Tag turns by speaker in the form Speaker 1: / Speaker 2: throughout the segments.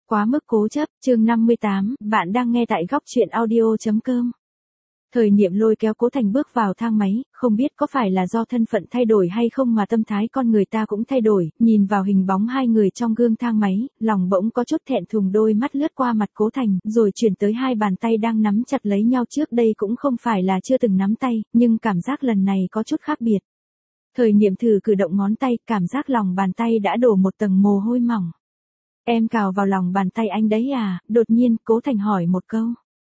Speaker 1: Quá mức cố chấp, chương 58, bạn đang nghe tại góc truyện audio.com. Thời niệm lôi kéo Cố Thành bước vào thang máy, không biết có phải là do thân phận thay đổi hay không mà tâm thái con người ta cũng thay đổi, nhìn vào hình bóng hai người trong gương thang máy, lòng bỗng có chút thẹn thùng, đôi mắt lướt qua mặt Cố Thành, rồi chuyển tới hai bàn tay đang nắm chặt lấy nhau, trước đây cũng không phải là chưa từng nắm tay, nhưng cảm giác lần này có chút khác biệt. Thời niệm thử cử động ngón tay, cảm giác lòng bàn tay đã đổ một tầng mồ hôi mỏng. Em cào vào lòng bàn tay anh đấy à? Đột nhiên, Cố Thành hỏi một câu.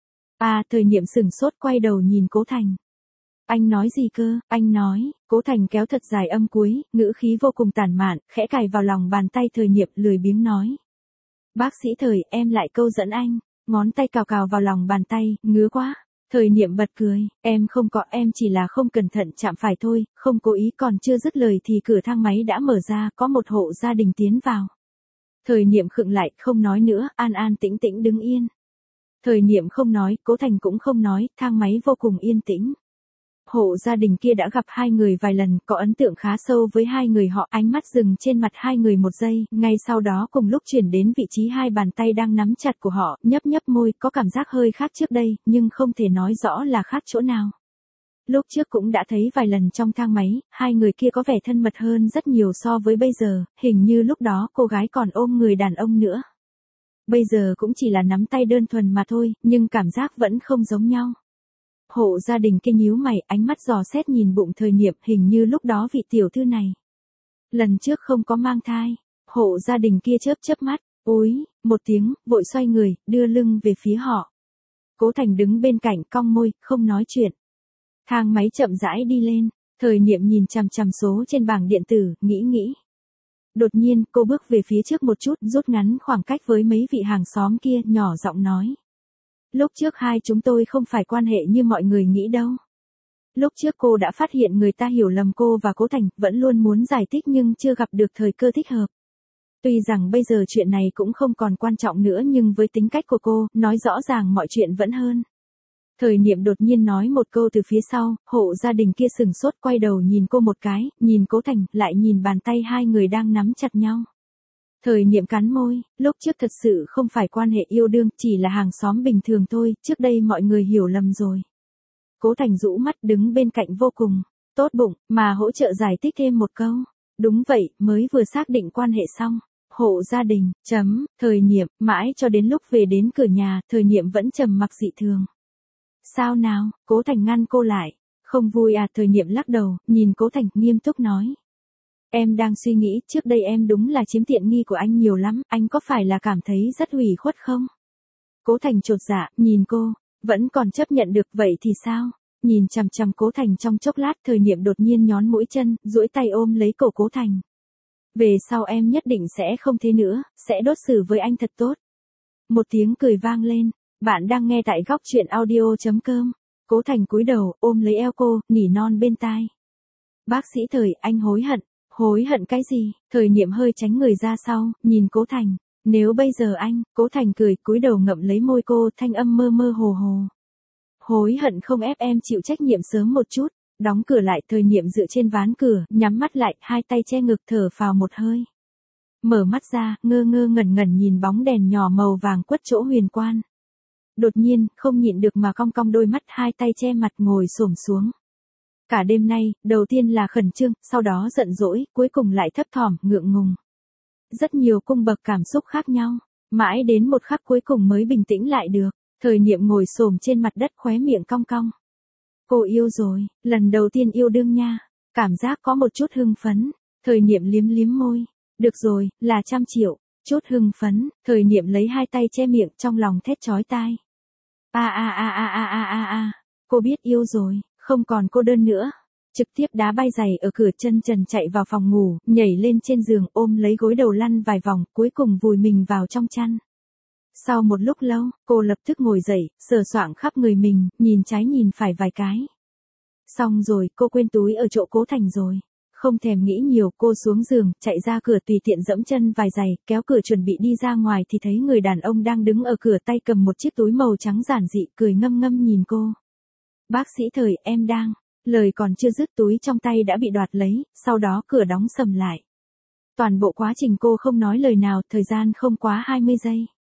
Speaker 1: Thời niệm sửng sốt quay đầu nhìn Cố Thành. Anh nói gì cơ? Anh nói, Cố Thành kéo thật dài âm cuối, ngữ khí vô cùng tản mạn, khẽ cài vào lòng bàn tay thời niệm, lười biếng nói. Bác sĩ Thời, em lại câu dẫn anh. Ngón tay cào cào vào lòng bàn tay, ngứa quá. Thời niệm bật cười, em không có, em chỉ là không cẩn thận chạm phải thôi, không cố ý. Còn chưa dứt lời thì cửa thang máy đã mở ra, có một hộ gia đình tiến vào. Thời niệm khựng lại, không nói nữa, an an tĩnh tĩnh đứng yên. Thời niệm không nói, Cố Thành cũng không nói, thang máy vô cùng yên tĩnh. Hộ gia đình kia đã gặp hai người vài lần, có ấn tượng khá sâu với hai người họ, ánh mắt dừng trên mặt hai người một giây, ngay sau đó cùng lúc chuyển đến vị trí hai bàn tay đang nắm chặt của họ, nhấp nhấp môi, có cảm giác hơi khác trước đây, nhưng không thể nói rõ là khác chỗ nào. Lúc trước cũng đã thấy vài lần trong thang máy, hai người kia có vẻ thân mật hơn rất nhiều so với bây giờ, hình như lúc đó cô gái còn ôm người đàn ông nữa. Bây giờ cũng chỉ là nắm tay đơn thuần mà thôi, nhưng cảm giác vẫn không giống nhau. Hộ gia đình kia nhíu mày, ánh mắt dò xét nhìn bụng thời niệm, hình như lúc đó vị tiểu thư này lần trước không có mang thai. Hộ gia đình kia chớp chớp mắt, úi, một tiếng, vội xoay người, đưa lưng về phía họ. Cố Thành đứng bên cạnh cong môi, không nói chuyện. Thang máy chậm rãi đi lên, thời niệm nhìn chằm chằm số trên bảng điện tử, nghĩ. Đột nhiên, cô bước về phía trước một chút, rút ngắn khoảng cách với mấy vị hàng xóm kia, nhỏ giọng nói. Lúc trước hai chúng tôi không phải quan hệ như mọi người nghĩ đâu. Lúc trước cô đã phát hiện người ta hiểu lầm cô và Cố Thành, vẫn luôn muốn giải thích nhưng chưa gặp được thời cơ thích hợp. Tuy rằng bây giờ chuyện này cũng không còn quan trọng nữa, nhưng với tính cách của cô, nói rõ ràng mọi chuyện vẫn hơn. Thời niệm đột nhiên nói một câu từ phía sau, hộ gia đình kia sừng sốt quay đầu nhìn cô một cái, nhìn Cố Thành, lại nhìn bàn tay hai người đang nắm chặt nhau. Thời niệm cắn môi, lúc trước thật sự không phải quan hệ yêu đương, chỉ là hàng xóm bình thường thôi, trước đây mọi người hiểu lầm rồi. Cố Thành rũ mắt đứng bên cạnh vô cùng tốt bụng, mà hỗ trợ giải thích thêm một câu. Đúng vậy, mới vừa xác định quan hệ xong. Hộ gia đình, thời niệm, mãi cho đến lúc về đến cửa nhà, thời niệm vẫn trầm mặc dị thường. Sao nào? Cố Thành ngăn cô lại. Không vui à? Thời niệm lắc đầu, nhìn Cố Thành, nghiêm túc nói. Em đang suy nghĩ, trước đây em đúng là chiếm tiện nghi của anh nhiều lắm, anh có phải là cảm thấy rất ủy khuất không? Cố Thành chột dạ, nhìn cô, vẫn còn chấp nhận được, vậy thì sao? Nhìn chằm chằm Cố Thành trong chốc lát, thời niệm đột nhiên nhón mũi chân, duỗi tay ôm lấy cổ Cố Thành. Về sau em nhất định sẽ không thế nữa, sẽ đối xử với anh thật tốt. Một tiếng cười vang lên. Bạn đang nghe tại góc truyện audio.com. Cố Thành cúi đầu, ôm lấy eo cô, nỉ non bên tai. Bác sĩ Thời, anh hối hận. Hối hận cái gì? Thời niệm hơi tránh người ra sau, nhìn Cố Thành. Nếu bây giờ anh, Cố Thành cười, cúi đầu ngậm lấy môi cô, thanh âm mơ mơ hồ hồ. Hối hận không ép em chịu trách nhiệm sớm một chút. Đóng cửa lại, thời niệm dựa trên ván cửa, nhắm mắt lại, hai tay che ngực, thở phào một hơi. Mở mắt ra, ngơ ngơ ngẩn ngẩn nhìn bóng đèn nhỏ màu vàng quất chỗ huyền quan. Đột nhiên, không nhịn được mà cong cong đôi mắt, hai tay che mặt ngồi xổm xuống. Cả đêm nay, đầu tiên là khẩn trương, sau đó giận dỗi, cuối cùng lại thấp thỏm, ngượng ngùng. Rất nhiều cung bậc cảm xúc khác nhau, mãi đến một khắc cuối cùng mới bình tĩnh lại được. Thời niệm ngồi xổm trên mặt đất, khóe miệng cong cong. Cô yêu rồi, lần đầu tiên yêu đương nha. Cảm giác có một chút hưng phấn. Thời niệm liếm liếm môi. Được rồi, là 100 triệu. Chút hưng phấn, thời niệm lấy hai tay che miệng, trong lòng thét chói tai. Cô biết yêu rồi, không còn cô đơn nữa. Trực tiếp đá bay giày ở cửa, chân trần chạy vào phòng ngủ, nhảy lên trên giường, ôm lấy gối đầu lăn vài vòng, cuối cùng vùi mình vào trong chăn. Sau một lúc lâu, cô lập tức ngồi dậy, sờ soạng khắp người mình, nhìn trái nhìn phải vài cái. Xong rồi, cô quên túi ở chỗ Cố Thành rồi. Không thèm nghĩ nhiều, cô xuống giường, chạy ra cửa, tùy tiện dẫm chân vài giày, kéo cửa chuẩn bị đi ra ngoài thì thấy người đàn ông đang đứng ở cửa, tay cầm một chiếc túi màu trắng giản dị, cười ngâm ngâm nhìn cô. Bác sĩ Thời, em đang. Lời còn chưa dứt, túi trong tay đã bị đoạt lấy, sau đó cửa đóng sầm lại. Toàn bộ quá trình cô không nói lời nào, thời gian không quá 20 giây.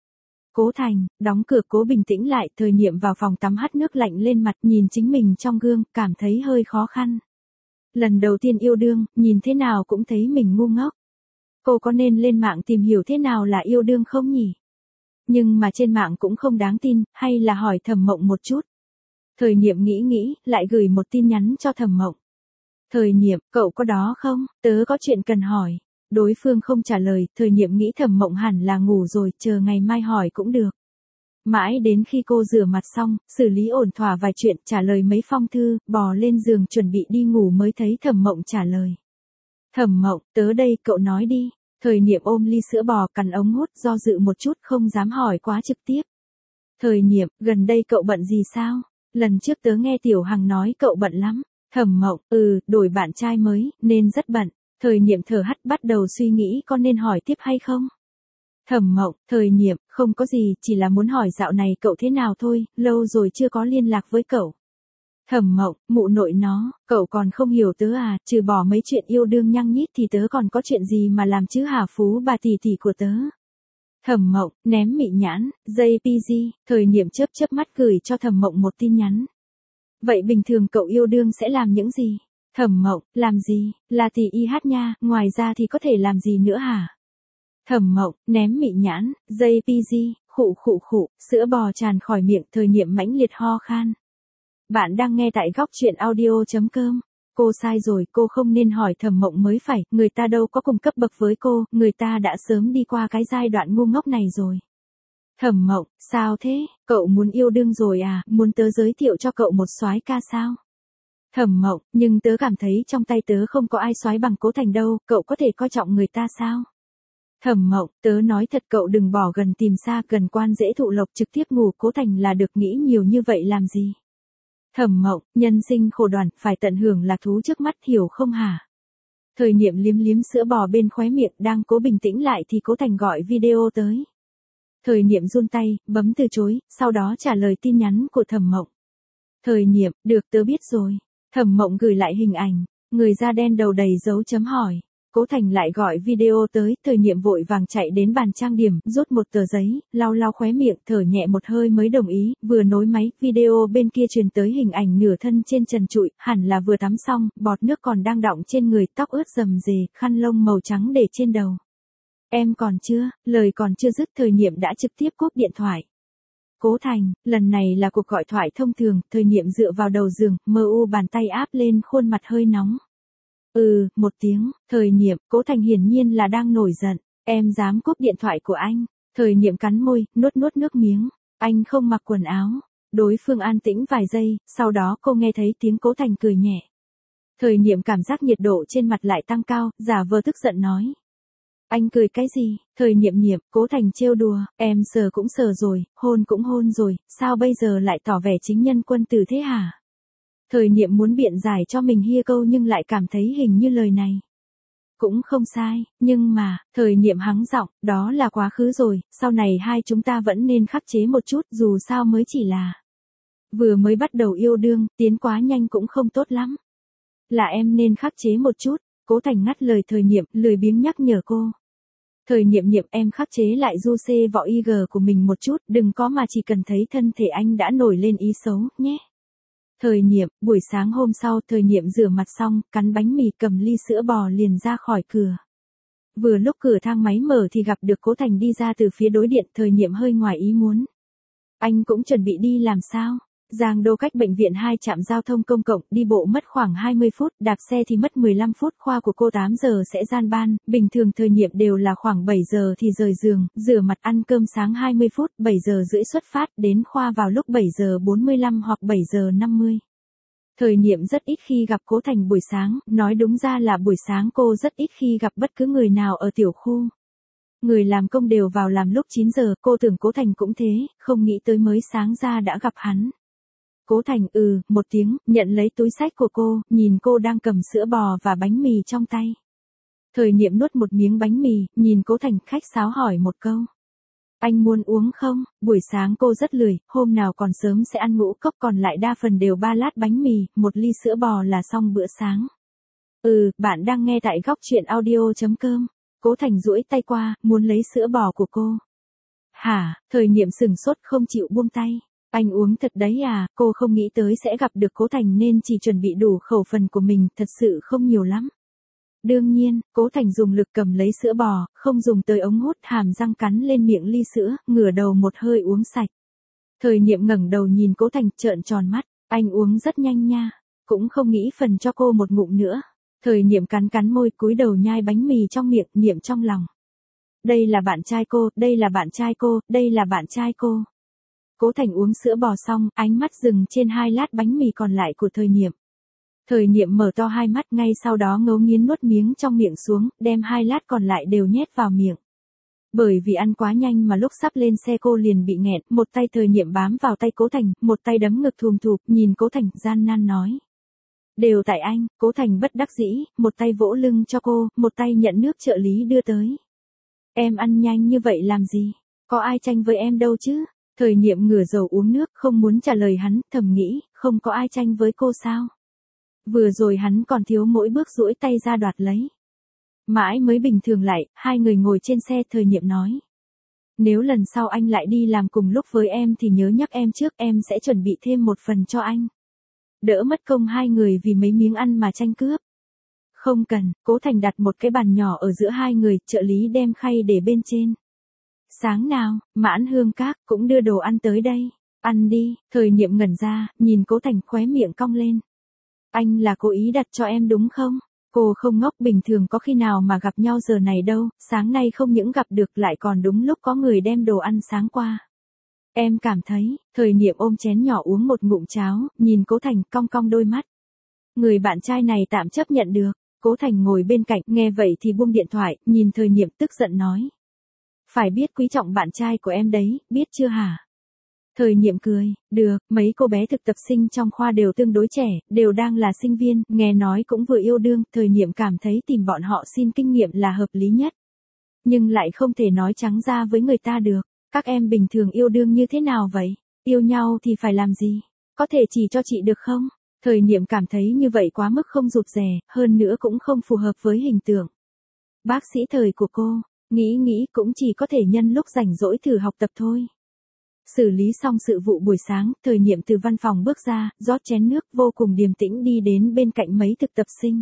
Speaker 1: Cố Thành, đóng cửa. Cố bình tĩnh lại, Thời Niệm vào phòng tắm hắt nước lạnh lên mặt, nhìn chính mình trong gương, cảm thấy hơi khó khăn. Lần đầu tiên yêu đương, nhìn thế nào cũng thấy mình ngu ngốc. Cô có nên lên mạng tìm hiểu thế nào là yêu đương không nhỉ? Nhưng mà trên mạng cũng không đáng tin, hay là hỏi Thẩm Mộng một chút. Thời Niệm nghĩ, lại gửi một tin nhắn cho Thẩm Mộng. Thời Niệm, cậu có đó không? Tớ có chuyện cần hỏi. Đối phương không trả lời, Thời Niệm nghĩ Thẩm Mộng hẳn là ngủ rồi, chờ ngày mai hỏi cũng được. Mãi đến khi cô rửa mặt xong, xử lý ổn thỏa vài chuyện, trả lời mấy phong thư, bò lên giường chuẩn bị đi ngủ mới thấy Thẩm Mộng trả lời. Thẩm Mộng, tớ đây, cậu nói đi. Thời Niệm ôm ly sữa bò cắn ống hút, do dự một chút không dám hỏi quá trực tiếp. Thời Niệm, gần đây cậu bận gì sao? Lần trước tớ nghe Tiểu Hằng nói cậu bận lắm. Thẩm Mộng, đổi bạn trai mới, nên rất bận. Thời Niệm thở hắt bắt đầu suy nghĩ có nên hỏi tiếp hay không. Thẩm Mộng, Thời Niệm, không có gì, chỉ là muốn hỏi dạo này cậu thế nào thôi, lâu rồi chưa có liên lạc với cậu. Thẩm Mộng, mụ nội nó, cậu còn không hiểu tớ à, trừ bỏ mấy chuyện yêu đương nhăng nhít thì tớ còn có chuyện gì mà làm chứ hả Phú bà tỷ tỷ của tớ. Thẩm Mộng, ném mị nhãn, JPG, Thời Niệm chớp mắt gửi cho Thẩm Mộng một tin nhắn. Vậy bình thường cậu yêu đương sẽ làm những gì? Thẩm Mộng, làm gì, là thì y hát nha, ngoài ra thì có thể làm gì nữa hả? Thẩm Mộng, ném mị nhãn, JPG, khụ, sữa bò tràn khỏi miệng. Thời Niệm mãnh liệt ho khan. Bạn đang nghe tại góc truyện audio.com. Cô sai rồi, cô không nên hỏi Thẩm Mộng mới phải, người ta đâu có cùng cấp bậc với cô, người ta đã sớm đi qua cái giai đoạn ngu ngốc này rồi. Thẩm Mộng, sao thế, cậu muốn yêu đương rồi à, muốn tớ giới thiệu cho cậu một soái ca sao? Thẩm Mộng, nhưng tớ cảm thấy trong tay tớ không có ai soái bằng Cố Thành đâu, cậu có thể coi trọng người ta sao? Thẩm Mộng, tớ nói thật cậu đừng bỏ gần tìm xa, gần quan dễ thụ lộc, trực tiếp ngủ Cố Thành là được, nghĩ nhiều như vậy làm gì? Thẩm Mộng, nhân sinh khổ đoàn, phải tận hưởng lạc thú trước mắt, hiểu không hả? Thời Niệm liếm sữa bò bên khóe miệng, đang cố bình tĩnh lại thì Cố Thành gọi video tới. Thời Niệm run tay, bấm từ chối, sau đó trả lời tin nhắn của Thẩm Mộng. Thời Niệm, được tớ biết rồi. Thẩm Mộng gửi lại hình ảnh, người da đen đầu đầy dấu chấm hỏi. Cố Thành lại gọi video tới, Thời Niệm vội vàng chạy đến bàn trang điểm, rút một tờ giấy, lau khóe miệng, thở nhẹ một hơi mới đồng ý, vừa nối máy, video bên kia truyền tới hình ảnh nửa thân trên trần trụi, hẳn là vừa tắm xong, bọt nước còn đang đọng trên người, tóc ướt rầm rề, khăn lông màu trắng để trên đầu. Em còn chưa, lời còn chưa dứt Thời Niệm đã trực tiếp cúp điện thoại. Cố Thành, lần này là cuộc gọi thoại thông thường, Thời Niệm dựa vào đầu giường, mơ u bàn tay áp lên khuôn mặt hơi nóng. Một tiếng. Thời Niệm, Cố Thành hiển nhiên là đang nổi giận. Em dám cúp điện thoại của anh? Thời Niệm cắn môi, nuốt nước miếng. Anh không mặc quần áo. Đối phương an tĩnh vài giây, sau đó cô nghe thấy tiếng Cố Thành cười nhẹ. Thời Niệm cảm giác nhiệt độ trên mặt lại tăng cao, giả vờ tức giận nói. Anh cười cái gì? Thời Niệm, Cố Thành trêu đùa, em sờ cũng sờ rồi, hôn cũng hôn rồi, sao bây giờ lại tỏ vẻ chính nhân quân tử thế hả? Thời Niệm muốn biện giải cho mình hia câu nhưng lại cảm thấy hình như lời này cũng không sai, nhưng mà, Thời Niệm hắng giọng, đó là quá khứ rồi, sau này hai chúng ta vẫn nên khắc chế một chút, dù sao mới chỉ là vừa mới bắt đầu yêu đương, tiến quá nhanh cũng không tốt lắm. Là em nên khắc chế một chút. Cố Thành ngắt lời Thời Niệm, lười biếng nhắc nhở cô. Thời Niệm, em khắc chế lại du xê võ IG của mình một chút, đừng có mà chỉ cần thấy thân thể anh đã nổi lên ý xấu, nhé. Thời Niệm, buổi sáng hôm sau, Thời Niệm rửa mặt xong, cắn bánh mì, cầm ly sữa bò liền ra khỏi cửa. Vừa lúc cửa thang máy mở thì gặp được Cố Thành đi ra từ phía đối diện, Thời Niệm hơi ngoài ý muốn. Anh cũng chuẩn bị đi làm sao? Giang Đô cách bệnh viện 2 trạm giao thông công cộng, đi bộ mất khoảng 20 phút, đạp xe thì mất 15 phút, khoa của cô 8 giờ sẽ gian ban, bình thường Thời Niệm đều là khoảng 7 giờ thì rời giường, rửa mặt ăn cơm sáng 20 phút, 7 giờ rưỡi xuất phát, đến khoa vào lúc 7 giờ 45 hoặc 7 giờ 50. Thời Niệm rất ít khi gặp Cố Thành buổi sáng, nói đúng ra là buổi sáng cô rất ít khi gặp bất cứ người nào ở tiểu khu. Người làm công đều vào làm lúc 9 giờ, cô tưởng Cố Thành cũng thế, không nghĩ tới mới sáng ra đã gặp hắn. Cố Thành một tiếng, nhận lấy túi xách của cô, nhìn cô đang cầm sữa bò và bánh mì trong tay. Thời Niệm nuốt một miếng bánh mì, nhìn Cố Thành khách sáo hỏi một câu. Anh muốn uống không? Buổi sáng cô rất lười, hôm nào còn sớm sẽ ăn ngũ cốc, còn lại đa phần đều 3 lát bánh mì, 1 ly sữa bò là xong bữa sáng. Bạn đang nghe tại góc truyện audio.com. Cố Thành duỗi tay qua, muốn lấy sữa bò của cô. Hả, thời niệm sừng sốt không chịu buông tay. Anh uống thật đấy à, cô không nghĩ tới sẽ gặp được Cố Thành nên chỉ chuẩn bị đủ khẩu phần của mình, thật sự không nhiều lắm. Đương nhiên, Cố Thành dùng lực cầm lấy sữa bò, không dùng tới ống hút, hàm răng cắn lên miệng ly sữa, ngửa đầu một hơi uống sạch. Thời niệm ngẩng đầu nhìn Cố Thành trợn tròn mắt, anh uống rất nhanh nha, cũng không nghĩ phần cho cô một ngụm nữa. Thời niệm cắn cắn môi cúi đầu nhai bánh mì trong miệng, niệm trong lòng. Đây là bạn trai cô, đây là bạn trai cô, đây là bạn trai cô. Cố Thành uống sữa bò xong, ánh mắt dừng trên 2 lát bánh mì còn lại của thời niệm. Thời niệm mở to hai mắt, ngay sau đó ngấu nghiến nuốt miếng trong miệng xuống, đem 2 lát còn lại đều nhét vào miệng. Bởi vì ăn quá nhanh mà lúc sắp lên xe cô liền bị nghẹn, một tay thời niệm bám vào tay Cố Thành, một tay đấm ngực thùm thụp, nhìn Cố Thành gian nan nói. Đều tại anh. Cố Thành bất đắc dĩ, một tay vỗ lưng cho cô, một tay nhận nước trợ lý đưa tới. Em ăn nhanh như vậy làm gì? Có ai tranh với em đâu chứ? Thời niệm ngửa đầu uống nước, không muốn trả lời hắn, thầm nghĩ, không có ai tranh với cô sao? Vừa rồi hắn còn thiếu mỗi bước duỗi tay ra đoạt lấy. Mãi mới bình thường lại, hai người ngồi trên xe, thời niệm nói. Nếu lần sau anh lại đi làm cùng lúc với em thì nhớ nhắc em trước, em sẽ chuẩn bị thêm một phần cho anh. Đỡ mất công hai người vì mấy miếng ăn mà tranh cướp. Không cần. Cố Thành đặt một cái bàn nhỏ ở giữa hai người, trợ lý đem khay để bên trên. Sáng nào, Mãn Hương Các cũng đưa đồ ăn tới đây. Ăn đi. Thời niệm ngẩn ra, nhìn Cố Thành khóe miệng cong lên. Anh là cố ý đặt cho em đúng không? Cô không ngốc, bình thường có khi nào mà gặp nhau giờ này đâu, sáng nay không những gặp được lại còn đúng lúc có người đem đồ ăn sáng qua. Em cảm thấy, thời niệm ôm chén nhỏ uống một ngụm cháo, nhìn Cố Thành cong cong đôi mắt. Người bạn trai này tạm chấp nhận được. Cố Thành ngồi bên cạnh, nghe vậy thì buông điện thoại, nhìn thời niệm tức giận nói. Phải biết quý trọng bạn trai của em đấy, biết chưa hả? Thời niệm cười, được, mấy cô bé thực tập sinh trong khoa đều tương đối trẻ, đều đang là sinh viên, nghe nói cũng vừa yêu đương, thời niệm cảm thấy tìm bọn họ xin kinh nghiệm là hợp lý nhất. Nhưng lại không thể nói trắng ra với người ta được. Các em bình thường yêu đương như thế nào vậy? Yêu nhau thì phải làm gì? Có thể chỉ cho chị được không? Thời niệm cảm thấy như vậy quá mức không rụt rè, hơn nữa cũng không phù hợp với hình tượng. Bác sĩ thời của cô, nghĩ cũng chỉ có thể nhân lúc rảnh rỗi thử học tập thôi. Xử lý xong sự vụ buổi sáng, thời niệm từ văn phòng bước ra, rót chén nước, vô cùng điềm tĩnh đi đến bên cạnh mấy thực tập sinh.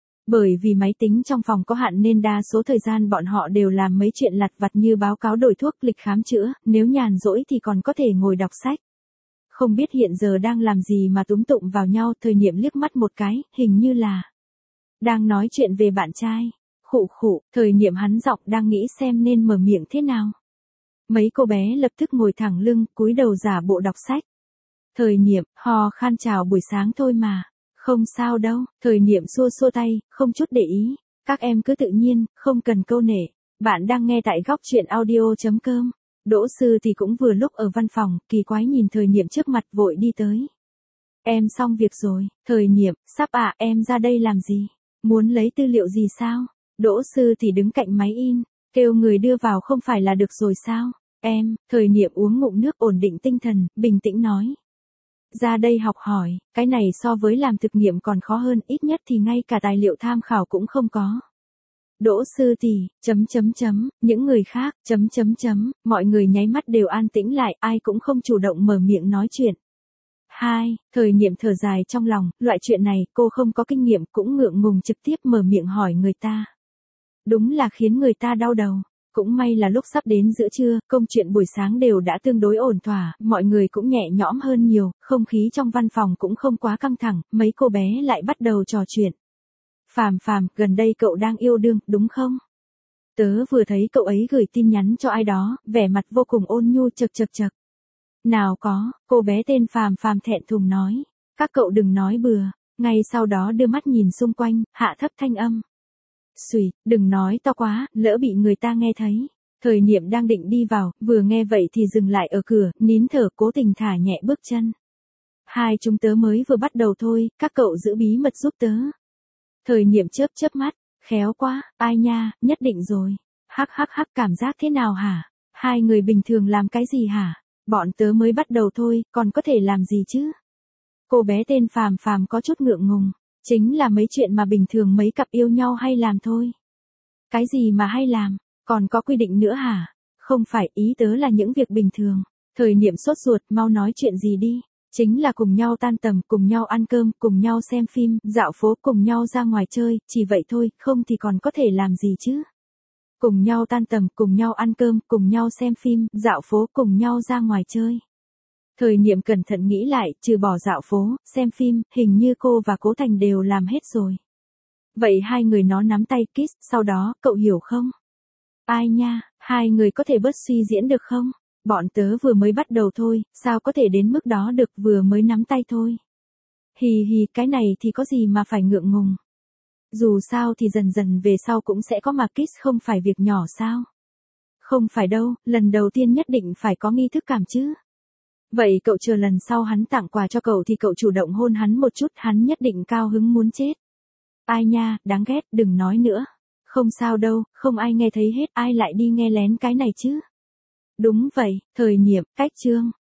Speaker 1: Bởi vì máy tính trong phòng có hạn nên đa số thời gian bọn họ đều làm mấy chuyện lặt vặt như báo cáo đổi thuốc, lịch khám chữa, nếu nhàn rỗi thì còn có thể ngồi đọc sách. Không biết hiện giờ đang làm gì mà túm tụm vào nhau, thời niệm liếc mắt một cái, hình như là đang nói chuyện về bạn trai. Khụ khụ, thời niệm hắn giọng đang nghĩ xem nên mở miệng thế nào. Mấy cô bé lập tức ngồi thẳng lưng, cúi đầu giả bộ đọc sách. Thời niệm, hò khan chào buổi sáng thôi mà. Không sao đâu, thời niệm xua xua tay, không chút để ý. Các em cứ tự nhiên, không cần câu nể. Bạn đang nghe tại góc truyện audio.com. Đỗ Sư thì cũng vừa lúc ở văn phòng, kỳ quái nhìn thời niệm trước mặt vội đi tới. Em xong việc rồi. Thời niệm, sắp ạ, em ra đây làm gì? Muốn lấy tư liệu gì sao? Đỗ Sư thì đứng cạnh máy in, kêu người đưa vào không phải là được rồi sao? Em, thời niệm uống ngụm nước ổn định tinh thần, bình tĩnh nói. Ra đây học hỏi, cái này so với làm thực nghiệm còn khó hơn, ít nhất thì ngay cả tài liệu tham khảo cũng không có. Đỗ Sư thì, những người khác, mọi người nháy mắt đều an tĩnh lại, ai cũng không chủ động mở miệng nói chuyện. Thời niệm thở dài trong lòng, loại chuyện này cô không có kinh nghiệm cũng ngượng ngùng trực tiếp mở miệng hỏi người ta. Đúng là khiến người ta đau đầu. Cũng may là lúc sắp đến giữa trưa, công chuyện buổi sáng đều đã tương đối ổn thỏa, mọi người cũng nhẹ nhõm hơn nhiều, không khí trong văn phòng cũng không quá căng thẳng, mấy cô bé lại bắt đầu trò chuyện. Phàm, gần đây cậu đang yêu đương, đúng không? Tớ vừa thấy cậu ấy gửi tin nhắn cho ai đó, vẻ mặt vô cùng ôn nhu chật. Nào có, cô bé tên Phàm thẹn thùng nói. Các cậu đừng nói bừa, ngay sau đó đưa mắt nhìn xung quanh, hạ thấp thanh âm. Xùi, đừng nói to quá, lỡ bị người ta nghe thấy. Thời niệm đang định đi vào, vừa nghe vậy thì dừng lại ở cửa, nín thở cố tình thả nhẹ bước chân. Chúng tớ mới vừa bắt đầu thôi, các cậu giữ bí mật giúp tớ. Thời niệm chớp mắt, khéo quá, ai nha, nhất định rồi. Hắc, cảm giác thế nào hả? Hai người bình thường làm cái gì hả? Bọn tớ mới bắt đầu thôi, còn có thể làm gì chứ? Cô bé tên Phàm có chút ngượng ngùng. Chính là mấy chuyện mà bình thường mấy cặp yêu nhau hay làm thôi. Cái gì mà hay làm, còn có quy định nữa hả? Không phải, ý tớ là những việc bình thường. Thời niệm sốt ruột, mau nói chuyện gì đi. Chính là cùng nhau tan tầm, cùng nhau ăn cơm, cùng nhau xem phim, dạo phố, cùng nhau ra ngoài chơi, chỉ vậy thôi, không thì còn có thể làm gì chứ. Cùng nhau tan tầm, cùng nhau ăn cơm, cùng nhau xem phim, dạo phố, cùng nhau ra ngoài chơi. Thời niệm cẩn thận nghĩ lại, trừ bỏ dạo phố, xem phim, hình như cô và Cố Thành đều làm hết rồi. Vậy hai người nó nắm tay kiss, sau đó, cậu hiểu không? Ai nha, hai người có thể bớt suy diễn được không? Bọn tớ vừa mới bắt đầu thôi, sao có thể đến mức đó được, vừa mới nắm tay thôi. Hì hì, cái này thì có gì mà phải ngượng ngùng. Dù sao thì dần dần về sau cũng sẽ có, mà kiss không phải việc nhỏ sao? Không phải đâu, lần đầu tiên nhất định phải có nghi thức cảm chứ. Vậy cậu chờ lần sau hắn tặng quà cho cậu thì cậu chủ động hôn hắn một chút, hắn nhất định cao hứng muốn chết. Ai nha, đáng ghét, đừng nói nữa. Không sao đâu, không ai nghe thấy hết, ai lại đi nghe lén cái này chứ. Đúng vậy, thời niệm, cách chương.